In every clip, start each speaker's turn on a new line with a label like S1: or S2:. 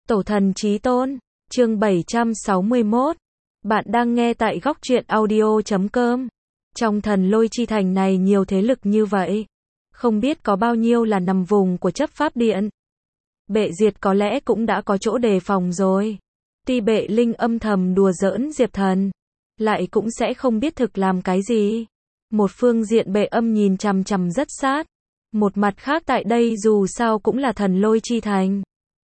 S1: Tổ thần chí tôn, chương 761. Bạn đang nghe tại góc truyện audio.com. Trong thần lôi chi thành này nhiều thế lực như vậy. Không biết có bao nhiêu là nằm vùng của chấp pháp điện. Bệ Diệt có lẽ cũng đã có chỗ đề phòng rồi. Tuy Bệ Linh âm thầm đùa giỡn Diệp Thần, lại cũng sẽ không biết thực làm cái gì. Một phương diện Bệ Âm nhìn chằm chằm rất sát. Một mặt khác tại đây dù sao cũng là thần lôi chi thành.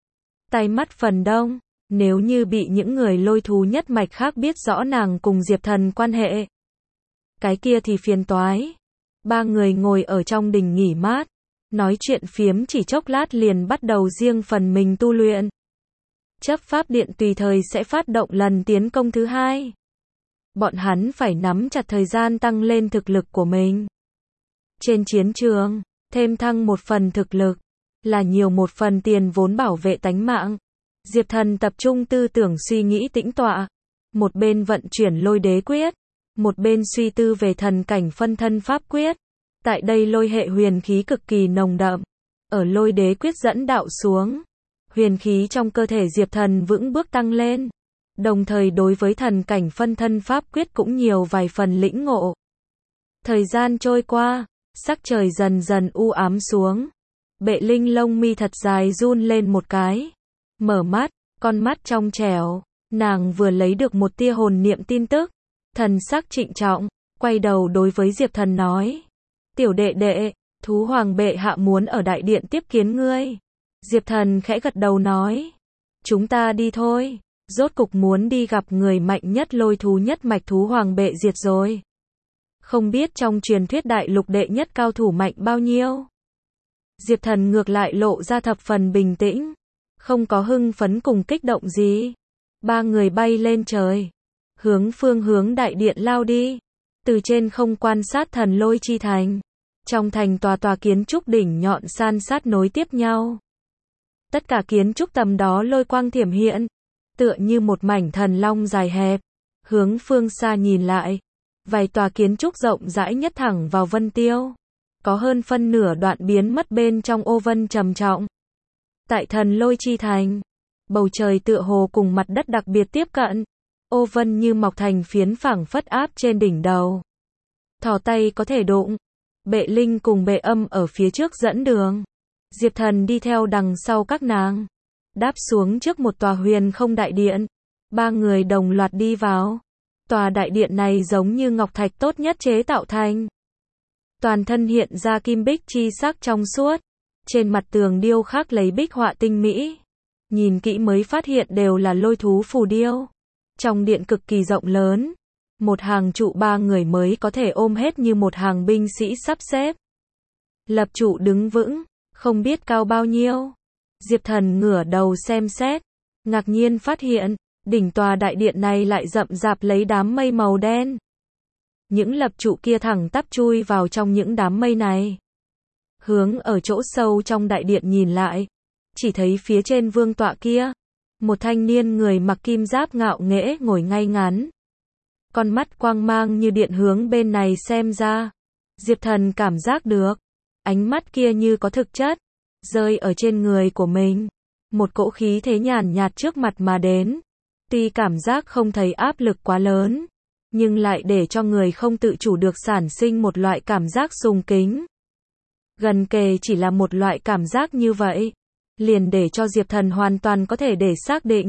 S1: Tai mắt phần đông, nếu như bị những người lôi thú nhất mạch khác biết rõ nàng cùng Diệp Thần quan hệ, cái kia thì phiền toái. Ba người ngồi ở trong đình nghỉ mát, nói chuyện phiếm chỉ chốc lát liền bắt đầu riêng phần mình tu luyện. Chấp pháp điện tùy thời sẽ phát động lần tiến công thứ hai. Bọn hắn phải nắm chặt thời gian tăng lên thực lực của mình. Trên chiến trường, thêm thăng một phần thực lực, là nhiều một phần tiền vốn bảo vệ tánh mạng. Diệp Thần tập trung tư tưởng suy nghĩ tĩnh tọa, một bên vận chuyển lôi đế quyết, một bên suy tư về thần cảnh phân thân pháp quyết. Tại đây lôi hệ huyền khí cực kỳ nồng đậm, ở lôi đế quyết dẫn đạo xuống, huyền khí trong cơ thể Diệp Thần vững bước tăng lên, đồng thời đối với thần cảnh phân thân pháp quyết cũng nhiều vài phần lĩnh ngộ. Thời gian trôi qua, sắc trời dần dần u ám xuống. Bệ Linh lông mi thật dài run lên một cái, mở mắt, con mắt trong trẻo, nàng vừa lấy được một tia hồn niệm tin tức, thần sắc trịnh trọng, quay đầu đối với Diệp Thần nói: "Tiểu đệ đệ, thú hoàng bệ hạ muốn ở đại điện tiếp kiến ngươi." Diệp Thần khẽ gật đầu nói: "Chúng ta đi thôi." Rốt cục muốn đi gặp người mạnh nhất lôi thú nhất mạch thú hoàng bệ Diệt rồi. Không biết trong truyền thuyết đại lục đệ nhất cao thủ mạnh bao nhiêu. Diệp Thần ngược lại lộ ra thập phần bình tĩnh, không có hưng phấn cùng kích động gì. Ba người bay lên trời, hướng phương hướng đại điện lao đi. Từ trên không quan sát thần lôi chi thành. Trong thành tòa tòa kiến trúc đỉnh nhọn san sát nối tiếp nhau. Tất cả kiến trúc tầm đó lôi quang thiểm hiện, tựa như một mảnh thần long dài hẹp. Hướng phương xa nhìn lại, vài tòa kiến trúc rộng rãi nhất thẳng vào vân tiêu. Có hơn phân nửa đoạn biến mất bên trong ô vân trầm trọng. Tại thần lôi chi thành, bầu trời tựa hồ cùng mặt đất đặc biệt tiếp cận. Ô vân như mọc thành phiến phẳng phất áp trên đỉnh đầu. Thò tay có thể đụng. Bệ Linh cùng Bệ Âm ở phía trước dẫn đường. Diệp Thần đi theo đằng sau các nàng. Đáp xuống trước một tòa huyền không đại điện. Ba người đồng loạt đi vào. Tòa đại điện này giống như ngọc thạch tốt nhất chế tạo thành. Toàn thân hiện ra kim bích chi sắc trong suốt. Trên mặt tường điêu khắc lấy bích họa tinh mỹ. Nhìn kỹ mới phát hiện đều là lôi thú phù điêu. Trong điện cực kỳ rộng lớn. Một hàng trụ ba người mới có thể ôm hết như một hàng binh sĩ sắp xếp. Lập trụ đứng vững, không biết cao bao nhiêu. Diệp Thần ngửa đầu xem xét, ngạc nhiên phát hiện, đỉnh tòa đại điện này lại rậm rạp lấy đám mây màu đen. Những lập trụ kia thẳng tắp chui vào trong những đám mây này. Hướng ở chỗ sâu trong đại điện nhìn lại, chỉ thấy phía trên vương tọa kia, một thanh niên người mặc kim giáp ngạo nghễ ngồi ngay ngắn. Con mắt quang mang như điện hướng bên này xem ra. Diệp Thần cảm giác được, ánh mắt kia như có thực chất, rơi ở trên người của mình. Một cỗ khí thế nhàn nhạt trước mặt mà đến. Tuy cảm giác không thấy áp lực quá lớn, nhưng lại để cho người không tự chủ được sản sinh một loại cảm giác sùng kính. Gần kề chỉ là một loại cảm giác như vậy, liền để cho Diệp Thần hoàn toàn có thể để xác định.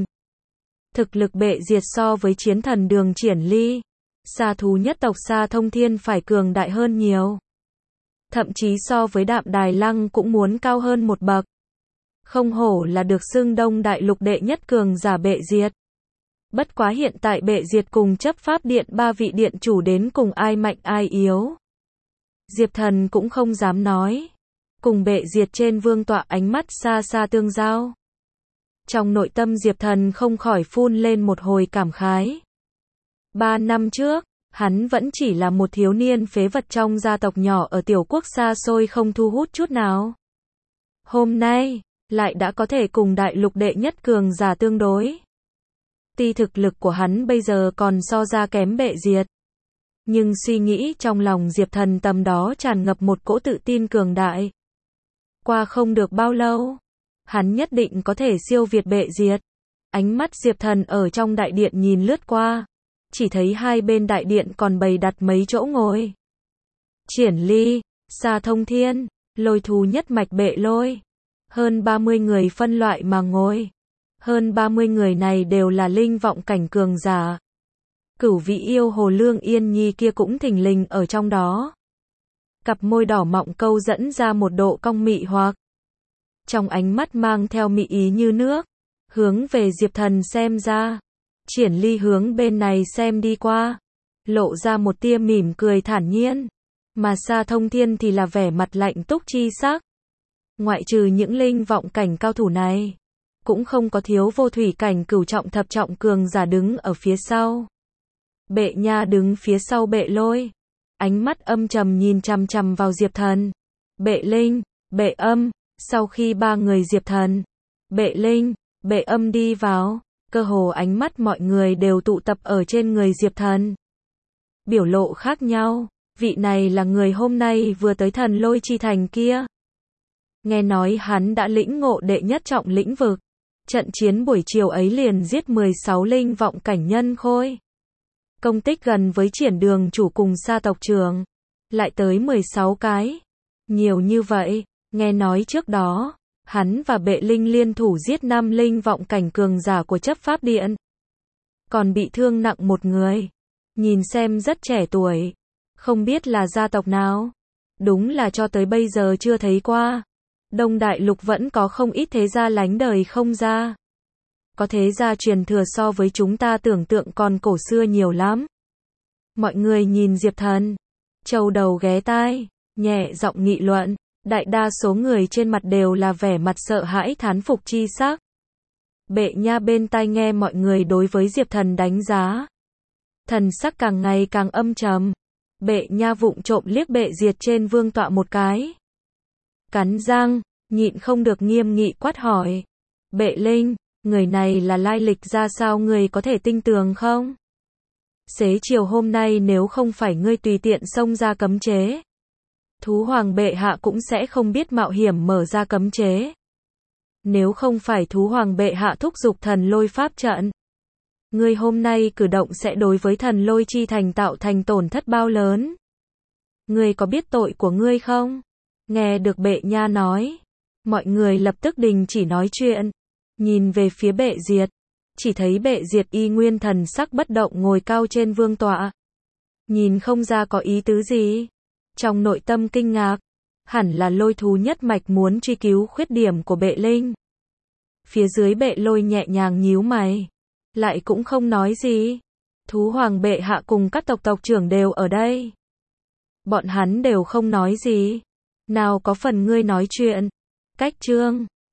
S1: Thực lực Bệ Diệt so với chiến thần Đường Triển Ly, Sa thú nhất tộc Sa Thông Thiên phải cường đại hơn nhiều. Thậm chí so với Đạm Đài Lăng cũng muốn cao hơn một bậc. Không hổ là được xưng Đông đại lục đệ nhất cường giả Bệ Diệt. Bất quá hiện tại Bệ Diệt cùng chấp pháp điện ba vị điện chủ đến cùng ai mạnh ai yếu. Diệp Thần cũng không dám nói. Cùng Bệ Diệt trên vương tọa ánh mắt xa xa tương giao. Trong nội tâm Diệp Thần không khỏi phun lên một hồi cảm khái. 3 năm trước, hắn vẫn chỉ là một thiếu niên phế vật trong gia tộc nhỏ ở tiểu quốc xa xôi không thu hút chút nào. Hôm nay, lại đã có thể cùng đại lục đệ nhất cường giả tương đối. Tuy thực lực của hắn bây giờ còn so ra kém Bệ Diệt, nhưng suy nghĩ trong lòng Diệp Thần tầm đó tràn ngập một cỗ tự tin cường đại. Qua không được bao lâu, hắn nhất định có thể siêu việt bệ diệt. Ánh mắt Diệp Thần ở trong đại điện nhìn lướt qua, chỉ thấy hai bên đại điện còn bày đặt mấy chỗ ngồi. Triển Ly, Sa Thông Thiên, Lôi Thú nhất mạch Bệ Lôi. Hơn 30 người phân loại mà ngồi. Hơn 30 người này đều là linh vọng cảnh cường giả. Cửu vị yêu hồ Lương Yên Nhi kia cũng thình lình ở trong đó. Cặp môi đỏ mọng câu dẫn ra một độ cong mị hoặc. Trong ánh mắt mang theo mị ý như nước, hướng về Diệp Thần xem ra. Triển Ly hướng bên này xem đi qua, lộ ra một tia mỉm cười thản nhiên, mà Sa Thông Thiên thì là vẻ mặt lạnh túc chi sắc. Ngoại trừ những linh vọng cảnh cao thủ này, cũng không có thiếu vô thủy cảnh cửu trọng thập trọng cường giả đứng ở phía sau. Bệ Nha đứng phía sau Bệ Lôi, ánh mắt âm trầm nhìn chằm chằm vào Diệp Thần. Bệ Linh, Bệ Âm, sau khi ba người Diệp Thần, Bệ Linh, Bệ Âm đi vào, cơ hồ ánh mắt mọi người đều tụ tập ở trên người Diệp Thần. Biểu lộ khác nhau, vị này là người hôm nay vừa tới Thần Lôi Chi Thành kia. Nghe nói hắn đã lĩnh ngộ đệ nhất trọng lĩnh vực, trận chiến buổi chiều ấy liền giết 16 linh vọng cảnh nhân khôi. Công tích gần với Triển Đường chủ cùng Sa tộc trưởng, lại tới 16 cái. Nhiều như vậy, nghe nói trước đó, hắn và Bệ Linh liên thủ giết 5 linh vọng cảnh cường giả của chấp pháp điện. Còn bị thương nặng một người. Nhìn xem rất trẻ tuổi. Không biết là gia tộc nào. Đúng là cho tới bây giờ chưa thấy qua. Đông Đại Lục vẫn có không ít thế gia lánh đời không ra. Có thế gia truyền thừa so với chúng ta tưởng tượng còn cổ xưa nhiều lắm. Mọi người nhìn Diệp Thần, trâu đầu ghé tai, nhẹ giọng nghị luận. Đại đa số người trên mặt đều là vẻ mặt sợ hãi thán phục chi sắc. Bệ Nha bên tai nghe mọi người đối với Diệp Thần đánh giá. Thần sắc càng ngày càng âm trầm. Bệ Nha vụng trộm liếc Bệ Diệt trên vương tọa một cái. Cắn răng, nhịn không được nghiêm nghị quát hỏi. Bệ Linh, người này là lai lịch ra sao, người có thể tinh tường không? Xế chiều hôm nay nếu không phải ngươi tùy tiện xông ra cấm chế, Thú Hoàng bệ hạ cũng sẽ không biết mạo hiểm mở ra cấm chế. Nếu không phải Thú Hoàng bệ hạ thúc giục Thần Lôi pháp trận, ngươi hôm nay cử động sẽ đối với Thần Lôi Chi Thành tạo thành tổn thất bao lớn. Ngươi có biết tội của ngươi không? Nghe được Bệ Nha nói, mọi người lập tức đình chỉ nói chuyện, nhìn về phía Bệ Diệt, chỉ thấy Bệ Diệt y nguyên thần sắc bất động ngồi cao trên vương tọa. Nhìn không ra có ý tứ gì. Trong nội tâm kinh ngạc, hẳn là Lôi Thú nhất mạch muốn truy cứu khuyết điểm của Bệ Linh. Phía dưới Bệ Lôi nhẹ nhàng nhíu mày, lại cũng không nói gì. Thú Hoàng bệ hạ cùng các tộc trưởng đều ở đây. Bọn hắn đều không nói gì. Nào có phần ngươi nói chuyện. Cách chương